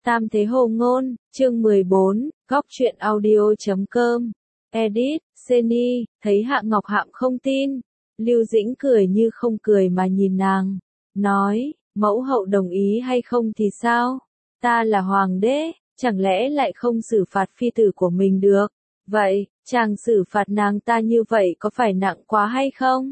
Tam Thế Hồ Ngôn, chương 14, góc truyện audio.com. Edit, Seni, thấy Hạ Ngọc Hạm không tin. Lưu Dĩnh cười như không cười mà nhìn nàng. Nói, mẫu hậu đồng ý hay không thì sao? Ta là hoàng đế, chẳng lẽ lại không xử phạt phi tử của mình được? Vậy, chàng xử phạt nàng ta như vậy có phải nặng quá hay không?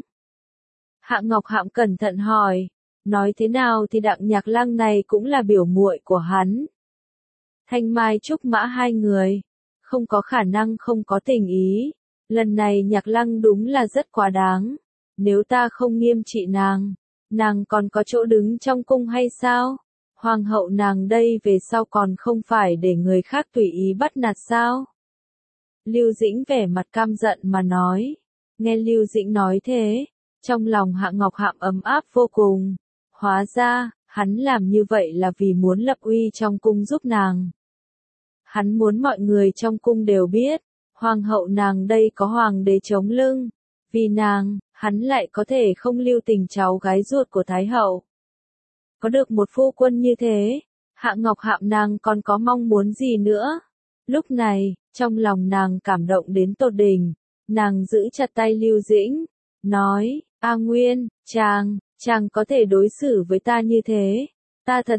Hạ Ngọc Hạm cẩn thận hỏi. Nói thế nào thì Đặng Nhạc Lăng này cũng là biểu muội của hắn. Thanh Mai Trúc Mã hai người, không có khả năng không có tình ý. Lần này Nhạc Lăng đúng là rất quá đáng. Nếu ta không nghiêm trị nàng còn có chỗ đứng trong cung hay sao? Hoàng hậu nàng đây về sau còn không phải để người khác tùy ý bắt nạt sao? Lưu Dĩnh vẻ mặt căm giận mà nói. Nghe Lưu Dĩnh nói thế, trong lòng Hạ Ngọc Hạm ấm áp vô cùng. Hóa ra, hắn làm như vậy là vì muốn lập uy trong cung giúp nàng. Hắn muốn mọi người trong cung đều biết, hoàng hậu nàng đây có hoàng đế chống lưng. Vì nàng, hắn lại có thể không lưu tình cháu gái ruột của Thái hậu. Có được một phu quân như thế, Hạ Ngọc Hạm nàng còn có mong muốn gì nữa? Lúc này, trong lòng nàng cảm động đến tột đỉnh, nàng giữ chặt tay Lưu Dĩnh, nói, A Nguyên, chàng có thể đối xử với ta như thế. Ta thật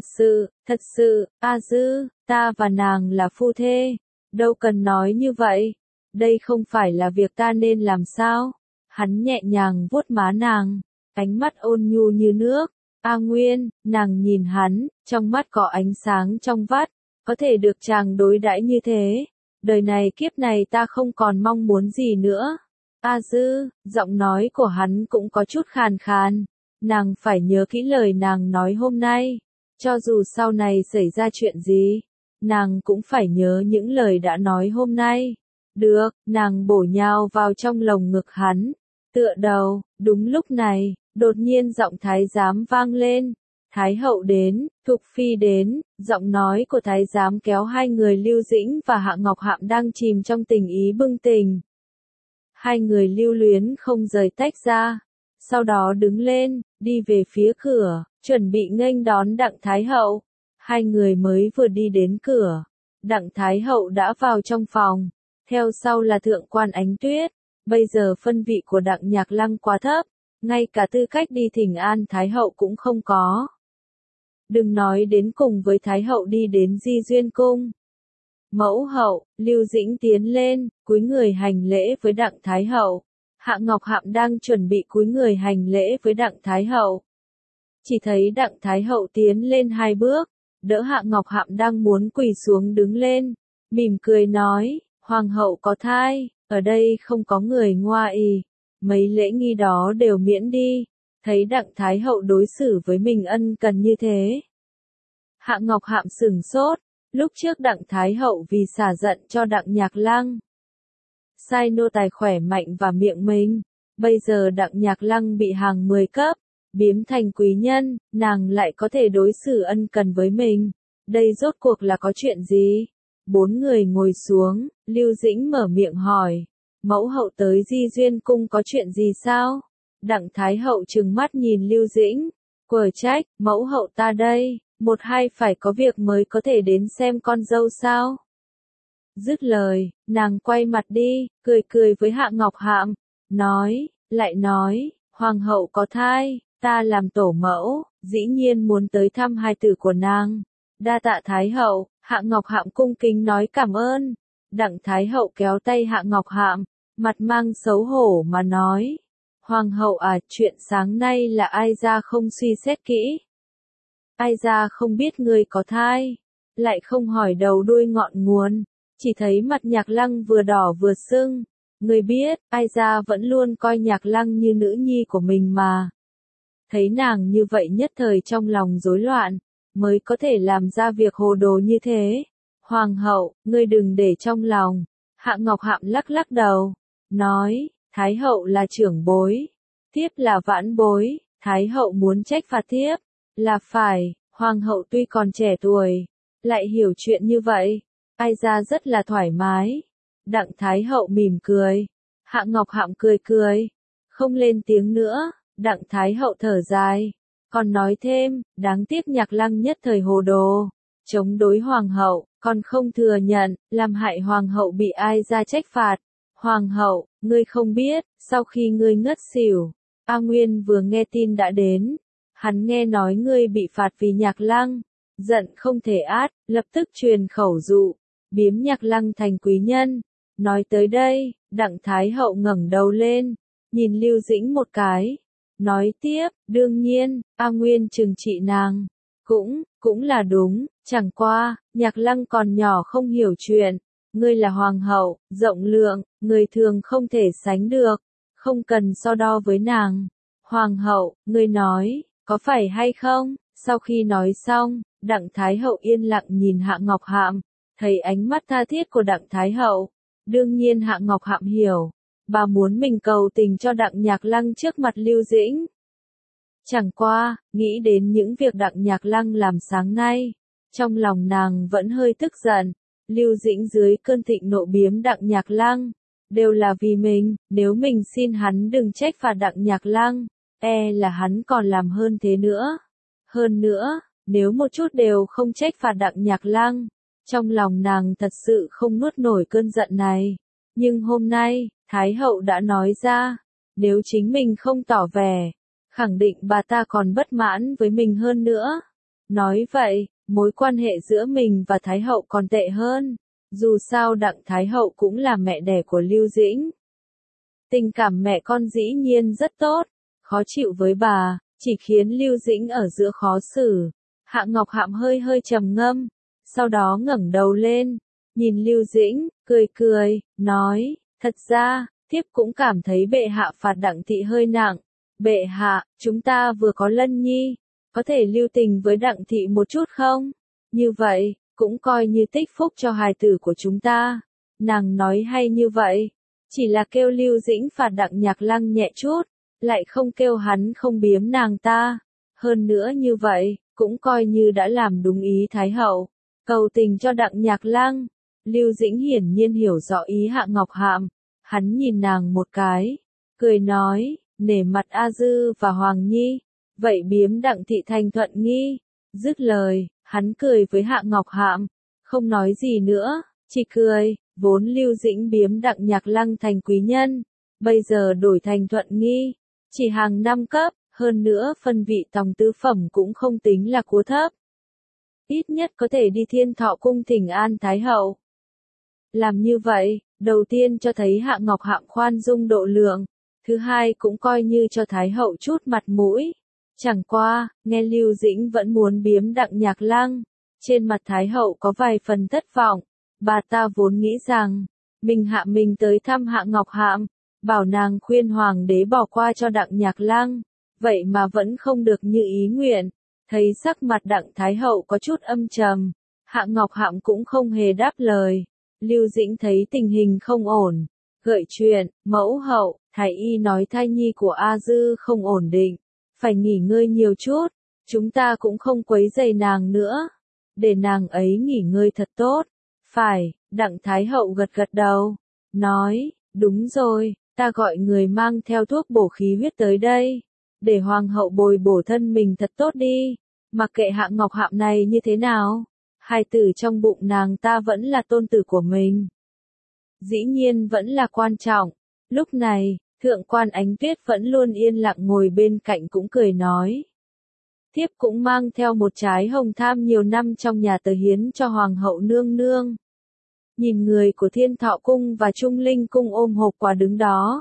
sự, A Dư, ta và nàng là phu thê, đâu cần nói như vậy. Đây không phải là việc ta nên làm sao? Hắn nhẹ nhàng vuốt má nàng, ánh mắt ôn nhu như nước. A Nguyên, nàng nhìn hắn, trong mắt có ánh sáng trong vắt, có thể được chàng đối đãi như thế. Đời này kiếp này ta không còn mong muốn gì nữa. A Dư, giọng nói của hắn cũng có chút khàn khàn. Nàng phải nhớ kỹ lời nàng nói hôm nay. Cho dù sau này xảy ra chuyện gì, nàng cũng phải nhớ những lời đã nói hôm nay. Được, nàng bổ nhào vào trong lồng ngực hắn, tựa đầu. Đúng lúc này, đột nhiên giọng thái giám vang lên. Thái hậu đến, Thục phi đến. Giọng nói của thái giám kéo hai người Lưu Dĩnh và Hạ Ngọc Hạm đang chìm trong tình ý bừng tỉnh. Hai người lưu luyến không rời tách ra. Sau đó đứng lên, đi về phía cửa, chuẩn bị nghênh đón Đặng Thái hậu. Hai người mới vừa đi đến cửa, Đặng Thái hậu đã vào trong phòng. Theo sau là Thượng quan Ánh Tuyết. Bây giờ phân vị của Đặng Nhạc Lăng quá thấp, ngay cả tư cách đi thỉnh an Thái hậu cũng không có. Đừng nói đến cùng với Thái hậu đi đến Di Duyên Cung. Mẫu hậu, Lưu Dĩnh tiến lên, cúi người hành lễ với Đặng Thái hậu. Hạ Ngọc Hạm đang chuẩn bị cúi người hành lễ với Đặng Thái hậu. Chỉ thấy Đặng Thái hậu tiến lên hai bước, đỡ Hạ Ngọc Hạm đang muốn quỳ xuống đứng lên, mỉm cười nói, hoàng hậu có thai, ở đây không có người ngoa ì, mấy lễ nghi đó đều miễn đi. Thấy Đặng Thái hậu đối xử với mình ân cần như thế, Hạ Ngọc Hạm sửng sốt. Lúc trước Đặng Thái hậu vì xả giận cho Đặng Nhạc Lăng, sai nô tài khỏe mạnh và miệng mình. Bây giờ Đặng Nhạc Lăng bị hàng 10 cấp, biếm thành quý nhân, nàng lại có thể đối xử ân cần với mình. Đây rốt cuộc là có chuyện gì? Bốn người ngồi xuống, Lưu Dĩnh mở miệng hỏi. Mẫu hậu tới Di Duyên Cung có chuyện gì sao? Đặng Thái hậu trừng mắt nhìn Lưu Dĩnh. Quở trách, mẫu hậu ta đây, một hai phải có việc mới có thể đến xem con dâu sao? Dứt lời, nàng quay mặt đi, cười với Hạ Ngọc Hạm, lại nói, hoàng hậu có thai, ta làm tổ mẫu, dĩ nhiên muốn tới thăm hài tử của nàng. Đa tạ Thái hậu. Hạ Ngọc Hạm cung kính nói cảm ơn. Đặng Thái hậu kéo tay Hạ Ngọc Hạm, mặt mang xấu hổ mà nói, hoàng hậu à, chuyện sáng nay là ai ra không suy xét kỹ. Ai ra không biết người có thai, lại không hỏi đầu đuôi ngọn nguồn, chỉ thấy mặt Nhạc Lăng vừa đỏ vừa sưng. Người biết, ai ra vẫn luôn coi Nhạc Lăng như nữ nhi của mình mà. Thấy nàng như vậy nhất thời trong lòng rối loạn, mới có thể làm ra việc hồ đồ như thế. Hoàng hậu, ngươi đừng để trong lòng. Hạ Ngọc Hạm lắc đầu, nói, Thái hậu là trưởng bối, thiếp là vãn bối, Thái hậu muốn trách phạt thiếp, là phải. Hoàng hậu tuy còn trẻ tuổi, lại hiểu chuyện như vậy, ai ra rất là thoải mái. Đặng Thái hậu mỉm cười, Hạ Ngọc Hạm cười, không lên tiếng nữa. Đặng Thái hậu thở dài, còn nói thêm, đáng tiếc Nhạc Lăng nhất thời hồ đồ, chống đối hoàng hậu, còn không thừa nhận, làm hại hoàng hậu bị ai ra trách phạt. Hoàng hậu, ngươi không biết, sau khi ngươi ngất xỉu, A Nguyên vừa nghe tin đã đến. Hắn nghe nói ngươi bị phạt vì Nhạc Lăng, giận không thể át, lập tức truyền khẩu dụ, biếm Nhạc Lăng thành quý nhân. Nói tới đây, Đặng Thái hậu ngẩng đầu lên, nhìn Lưu Dĩnh một cái, nói tiếp, đương nhiên, A Nguyên trừng trị nàng, cũng là đúng, chẳng qua, Nhạc Lăng còn nhỏ không hiểu chuyện, ngươi là hoàng hậu, rộng lượng, người thường không thể sánh được, không cần so đo với nàng. Hoàng hậu, ngươi nói, có phải hay không? Sau khi nói xong, Đặng Thái hậu yên lặng nhìn Hạ Ngọc Hạm, thấy ánh mắt tha thiết của Đặng Thái hậu, đương nhiên Hạ Ngọc Hạm hiểu, bà muốn mình cầu tình cho Đặng Nhạc Lăng trước mặt Lưu Dĩnh. Chẳng qua, nghĩ đến những việc Đặng Nhạc Lăng làm sáng nay, trong lòng nàng vẫn hơi tức giận. Lưu Dĩnh dưới cơn thịnh nộ biếm Đặng Nhạc Lăng, đều là vì mình, nếu mình xin hắn đừng trách phạt Đặng Nhạc Lăng, là hắn còn làm hơn thế nữa. Hơn nữa, nếu một chút đều không trách phạt Đặng Nhạc Lăng, trong lòng nàng thật sự không nuốt nổi cơn giận này. Nhưng hôm nay, Thái hậu đã nói ra, nếu chính mình không tỏ vẻ, khẳng định bà ta còn bất mãn với mình hơn nữa. Nói vậy, mối quan hệ giữa mình và Thái hậu còn tệ hơn. Dù sao Đặng Thái hậu cũng là mẹ đẻ của Lưu Dĩnh. Tình cảm mẹ con dĩ nhiên rất tốt, khó chịu với bà, chỉ khiến Lưu Dĩnh ở giữa khó xử. Hạ Ngọc Hạm hơi hơi trầm ngâm, sau đó ngẩng đầu lên, nhìn Lưu Dĩnh, cười cười, nói, thật ra, thiếp cũng cảm thấy bệ hạ phạt Đặng thị hơi nặng. Bệ hạ, chúng ta vừa có Lân Nhi, có thể lưu tình với Đặng thị một chút không? Như vậy, cũng coi như tích phúc cho hài tử của chúng ta. Nàng nói hay như vậy, chỉ là kêu Lưu Dĩnh phạt Đặng Nhạc Lăng nhẹ chút, lại không kêu hắn không biếm nàng ta. Hơn nữa như vậy, cũng coi như đã làm đúng ý Thái hậu, cầu tình cho Đặng Nhạc Lăng. Lưu Dĩnh hiển nhiên hiểu rõ ý Hạ Ngọc Hạm, hắn nhìn nàng một cái, cười nói, nể mặt A Dư và Hoàng Nhi, vậy biếm Đặng thị thành thuận nghi. Dứt lời, hắn cười với Hạ Ngọc Hạm, không nói gì nữa, chỉ cười, vốn Lưu Dĩnh biếm Đặng Nhạc Lăng thành quý nhân, bây giờ đổi thành thuận nghi, chỉ hàng 5 cấp, hơn nữa phân vị tòng tứ phẩm cũng không tính là cúa thấp. Ít nhất có thể đi Thiên Thọ cung thỉnh an Thái hậu. Làm như vậy, đầu tiên cho thấy Hạ Ngọc Hạm khoan dung độ lượng, thứ hai cũng coi như cho Thái hậu chút mặt mũi. Chẳng qua, nghe Lưu Dĩnh vẫn muốn biếm Đặng Nhạc Lăng, trên mặt Thái hậu có vài phần thất vọng. Bà ta vốn nghĩ rằng, mình tới thăm Hạ Ngọc Hạm, bảo nàng khuyên hoàng đế bỏ qua cho Đặng Nhạc Lăng, vậy mà vẫn không được như ý nguyện. Thấy sắc mặt Đặng Thái hậu có chút âm trầm, Hạ Ngọc Hạm cũng không hề đáp lời. Lưu Dĩnh thấy tình hình không ổn, gợi chuyện, mẫu hậu, thái y nói thai nhi của A Dư không ổn định, phải nghỉ ngơi nhiều chút, chúng ta cũng không quấy rầy nàng nữa, để nàng ấy nghỉ ngơi thật tốt. Phải, Đặng Thái hậu gật gật đầu, nói, đúng rồi, ta gọi người mang theo thuốc bổ khí huyết tới đây, để hoàng hậu bồi bổ thân mình thật tốt đi, mặc kệ Hạ Ngọc Hạm này như thế nào, hài tử trong bụng nàng ta vẫn là tôn tử của mình. Dĩ nhiên vẫn là quan trọng. Lúc này, Thượng quan Ánh Tuyết vẫn luôn yên lặng ngồi bên cạnh cũng cười nói. Thiếp cũng mang theo một trái hồng tham nhiều năm trong nhà tờ hiến cho Hoàng hậu nương nương. Nhìn người của Thiên Thọ cung và Trung Linh cung ôm hộp quà đứng đó.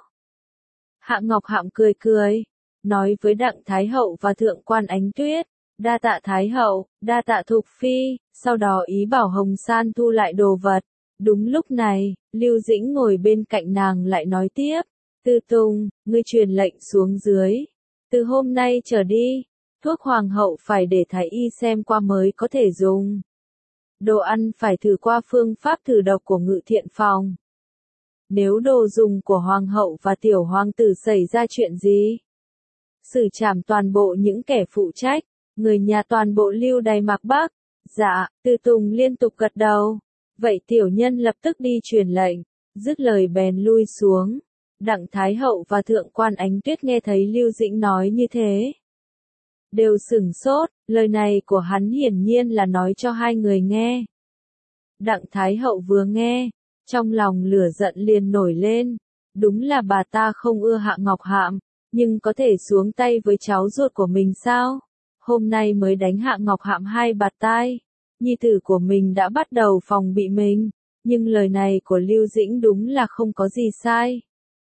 Hạ Ngọc Hạm cười cười, nói với Đặng Thái hậu và Thượng quan Ánh Tuyết, đa tạ Thái hậu, đa tạ Thục Phi, sau đó ý bảo Hồng San thu lại đồ vật. Đúng lúc này, Lưu Dĩnh ngồi bên cạnh nàng lại nói tiếp, Tư Tùng, ngươi truyền lệnh xuống dưới. Từ hôm nay trở đi, thuốc hoàng hậu phải để thái y xem qua mới có thể dùng. Đồ ăn phải thử qua phương pháp thử độc của Ngự Thiện phòng. Nếu đồ dùng của hoàng hậu và tiểu hoàng tử xảy ra chuyện gì, xử trảm toàn bộ những kẻ phụ trách, người nhà toàn bộ Lưu Đày Mạc Bắc. Dạ, Tư Tùng liên tục gật đầu. Vậy tiểu nhân lập tức đi truyền lệnh, dứt lời bèn lui xuống. Đặng Thái hậu và Thượng quan Ánh Tuyết nghe thấy Lưu Dĩnh nói như thế, đều sửng sốt, lời này của hắn hiển nhiên là nói cho hai người nghe. Đặng Thái Hậu vừa nghe, trong lòng lửa giận liền nổi lên, đúng là bà ta không ưa Hạ Ngọc Hạm, nhưng có thể xuống tay với cháu ruột của mình sao? Hôm nay mới đánh Hạ Ngọc Hạm 2 bạt tai, nhi tử của mình đã bắt đầu phòng bị mình, nhưng lời này của Lưu Dĩnh đúng là không có gì sai.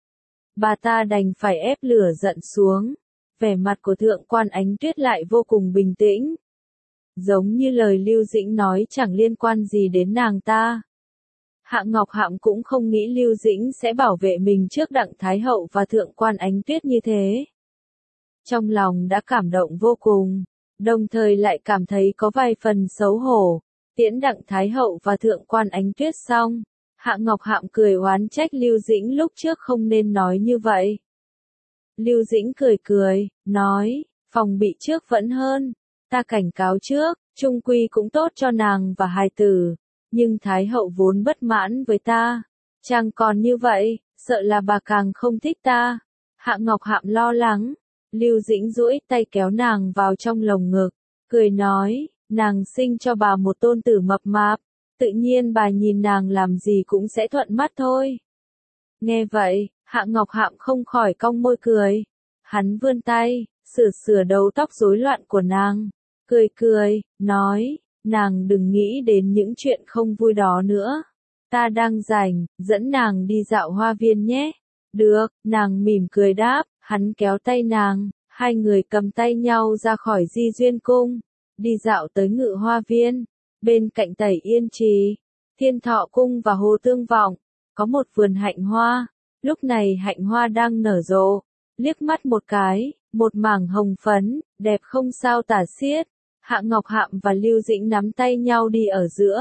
Bà ta đành phải ép lửa giận xuống, vẻ mặt của Thượng quan Ánh Tuyết lại vô cùng bình tĩnh. Giống như lời Lưu Dĩnh nói chẳng liên quan gì đến nàng ta. Hạ Ngọc Hạm cũng không nghĩ Lưu Dĩnh sẽ bảo vệ mình trước Đặng Thái Hậu và Thượng quan Ánh Tuyết như thế. Trong lòng đã cảm động vô cùng, đồng thời lại cảm thấy có vài phần xấu hổ. Tiễn Đặng Thái Hậu và Thượng quan Ánh Tuyết xong, Hạ Ngọc Hạm cười oán trách Lưu Dĩnh lúc trước không nên nói như vậy. Lưu Dĩnh cười cười, nói, phòng bị trước vẫn hơn, ta cảnh cáo trước, chung quy cũng tốt cho nàng và hài tử, nhưng Thái Hậu vốn bất mãn với ta, chàng còn như vậy, sợ là bà càng không thích ta. Hạ Ngọc Hạm lo lắng, Lưu Dĩnh duỗi tay kéo nàng vào trong lồng ngực, cười nói, nàng sinh cho bà một tôn tử mập mạp, tự nhiên bà nhìn nàng làm gì cũng sẽ thuận mắt thôi. Nghe vậy, Hạ Ngọc Hạm không khỏi cong môi cười. Hắn vươn tay, sửa đầu tóc rối loạn của nàng, cười cười, nói, nàng đừng nghĩ đến những chuyện không vui đó nữa. Ta đang rảnh, dẫn nàng đi dạo hoa viên nhé. Được, nàng mỉm cười đáp, hắn kéo tay nàng, hai người cầm tay nhau ra khỏi Di Duyên Cung, đi dạo tới Ngự Hoa Viên, bên cạnh Tẩy Yên Trì, Thiên Thọ Cung và Hồ Tương Vọng, có một vườn hạnh hoa, lúc này hạnh hoa đang nở rộ, liếc mắt một cái, một mảng hồng phấn, đẹp không sao tả xiết. Hạ Ngọc Hạm và Lưu Dĩnh nắm tay nhau đi ở giữa,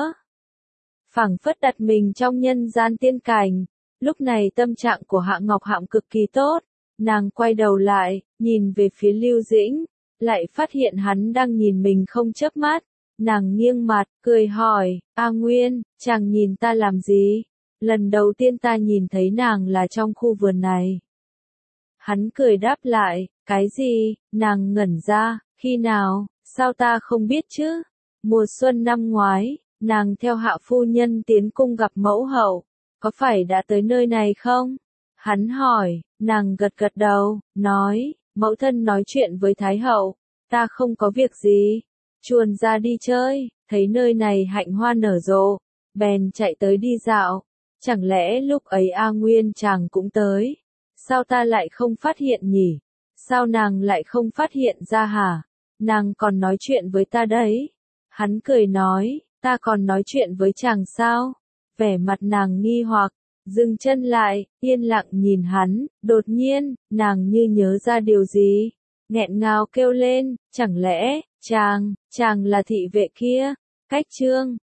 phảng phất đặt mình trong nhân gian tiên cảnh. Lúc này tâm trạng của Hạ Ngọc Hạm cực kỳ tốt, nàng quay đầu lại, nhìn về phía Lưu Dĩnh, lại phát hiện hắn đang nhìn mình không chớp mắt. Nàng nghiêng mặt, cười hỏi, A Nguyên, chàng nhìn ta làm gì? Lần đầu tiên ta nhìn thấy nàng là trong khu vườn này. Hắn cười đáp lại, cái gì? Nàng ngẩn ra, khi nào, sao ta không biết chứ? Mùa xuân năm ngoái, nàng theo Hạ phu nhân tiến cung gặp mẫu hậu, có phải đã tới nơi này không? Hắn hỏi, nàng gật gật đầu, nói, mẫu thân nói chuyện với Thái hậu, ta không có việc gì, chuồn ra đi chơi, thấy nơi này hạnh hoa nở rộ, bèn chạy tới đi dạo. Chẳng lẽ lúc ấy A Nguyên chàng cũng tới? Sao ta lại không phát hiện nhỉ? Sao nàng lại không phát hiện ra hả? Nàng còn nói chuyện với ta đấy. Hắn cười nói, ta còn nói chuyện với chàng sao? Vẻ mặt nàng nghi hoặc, dừng chân lại, yên lặng nhìn hắn, đột nhiên, nàng như nhớ ra điều gì. Nghẹn ngào kêu lên, chẳng lẽ, chàng là thị vệ kia? Cách chương